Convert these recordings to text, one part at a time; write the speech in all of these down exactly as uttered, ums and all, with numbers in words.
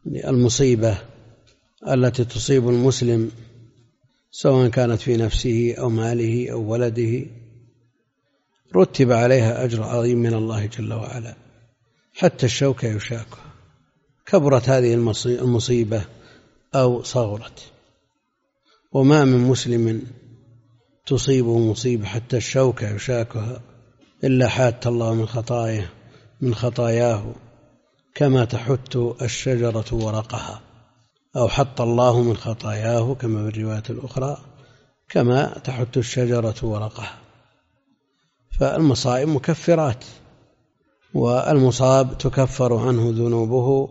المصيبة التي تصيب المسلم سواء كانت في نفسه أو ماله أو ولده رتب عليها أجر عظيم من الله جل وعلا، حتى الشوكة يشاكها، كبرت هذه المصيبة أو صغرت. وما من مسلم تصيبه مصيبة حتى الشوكة يشاكها إلا حات الله من خطاياه من خطاياه كما تحت الشجرة ورقها، أو حط الله من خطاياه كما في الرواية الأخرى كما تحت الشجرة ورقها. فالمصائب مكفرات، والمصاب تكفر عنه ذنوبه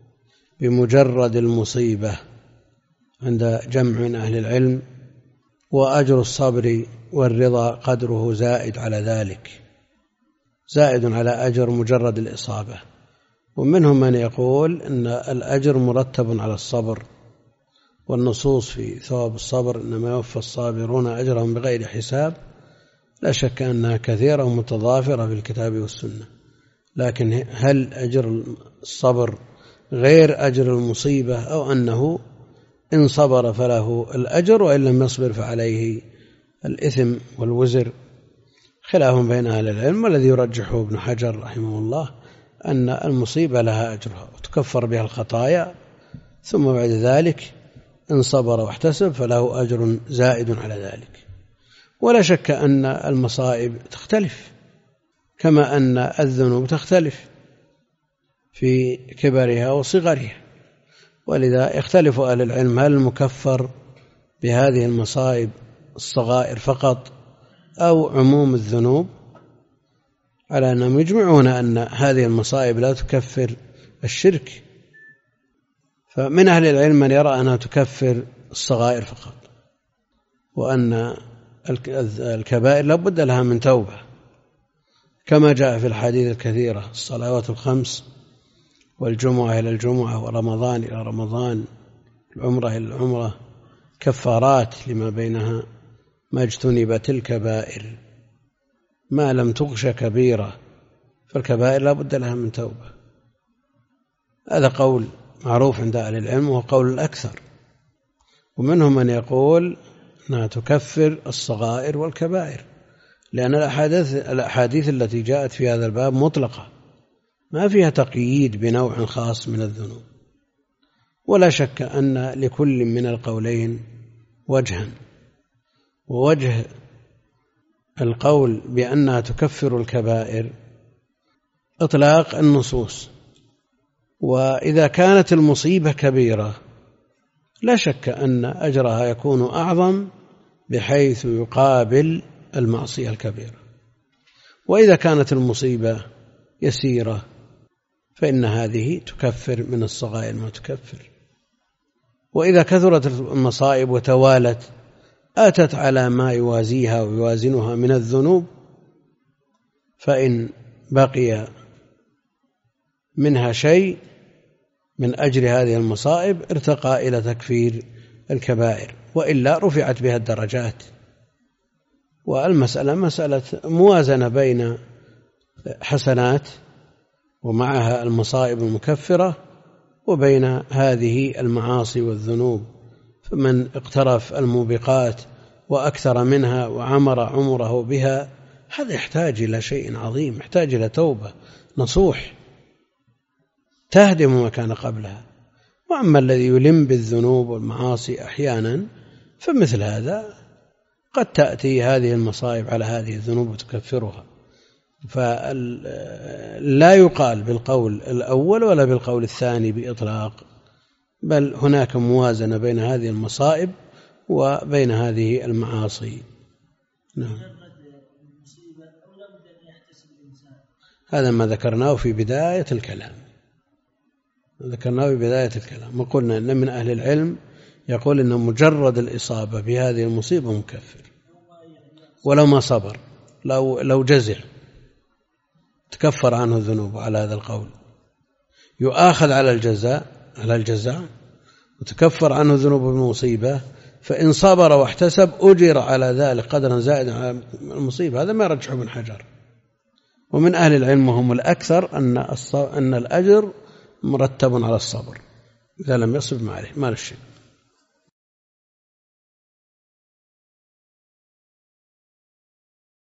بمجرد المصيبة عند جمع من أهل العلم، وأجر الصبر والرضا قدره زائد على ذلك، زائد على أجر مجرد الإصابة. ومنهم من يقول أن الأجر مرتب على الصبر، والنصوص في ثواب الصبر إنما يوفى الصابرون أجرهم بغير حساب لا شك أنها كثيرة ومتضافرة في الكتاب والسنة، لكن هل أجر الصبر غير أجر المصيبة، أو أنه إن صبر فله الأجر وإن لم يصبر فعليه الإثم والوزر؟ خلاف بين أهل العلم، والذي يرجحه ابن حجر رحمه الله أن المصيبة لها أجرها وتكفر بها الخطايا، ثم بعد ذلك إن صبر واحتسب فله أجر زائد على ذلك. ولا شك أن المصائب تختلف كما أن الذنوب تختلف في كبرها وصغرها، ولذا يختلف أهل العلم هل المكفر بهذه المصائب الصغائر فقط أو عموم الذنوب، على أنهم يجمعون أن هذه المصائب لا تكفر الشرك. فمن أهل العلم من يرى أنها تكفر الصغائر فقط، وأن الكبائر لا بد لها من توبة، كما جاء في الحديث الكثيرة: الصلوات الخمس والجمعة إلى الجمعة ورمضان إلى رمضان العمرة إلى العمرة كفارات لما بينها ما اجتنبت الكبائر ما لم تغش كبيرة، فالكبائر لا بد لها من توبة. هذا قول معروف عند أهل العلم وهو قول الأكثر. ومنهم من يقول أنها تكفر الصغائر والكبائر، لأن الأحاديث, الأحاديث التي جاءت في هذا الباب مطلقة ما فيها تقييد بنوع خاص من الذنوب. ولا شك أن لكل من القولين وجها، ووجه القول بأنها تكفر الكبائر إطلاق النصوص، وإذا كانت المصيبة كبيرة لا شك أن أجرها يكون أعظم بحيث يقابل المعصية الكبيرة، وإذا كانت المصيبة يسيرة فإن هذه تكفر من الصغائر ما تكفر. وإذا كثرت المصائب وتوالت أتت على ما يوازيها ويوازنها من الذنوب، فإن بقي منها شيء من أجر هذه المصائب ارتقى إلى تكفير الكبائر، وإلا رفعت بها الدرجات. والمسألة مسألة موازنة بين حسنات ومعها المصائب المكفرة وبين هذه المعاصي والذنوب. فمن اقترف الموبقات وأكثر منها وعمر عمره بها هذا يحتاج إلى شيء عظيم، يحتاج إلى توبة نصوح تهدم ما كان قبلها. وأما الذي يلم بالذنوب والمعاصي أحيانا فمثل هذا قد تأتي هذه المصائب على هذه الذنوب وتكفرها. فلا يقال بالقول الأول ولا بالقول الثاني بإطلاق، بل هناك موازنة بين هذه المصائب وبين هذه المعاصي. نعم. هذا ما ذكرناه في بداية الكلام ذكرناه في بداية الكلام وقلنا أن من أهل العلم يقول أن مجرد الإصابة بهذه المصيبة مكفر ولو ما صبر، لو, لو جزع تكفر عنه الذنوب. على هذا القول يؤاخذ على الجزاء على الجزاء وتكفر عنه ذنوب المصيبة، فإن صبر واحتسب أجر على ذلك قدرا زائدا على المصيبة. هذا ما يرجح ابن حجر. ومن أهل العلم هم الأكثر أن أن الأجر مرتب على الصبر، إذا لم يصب ما عليه ما له شيء.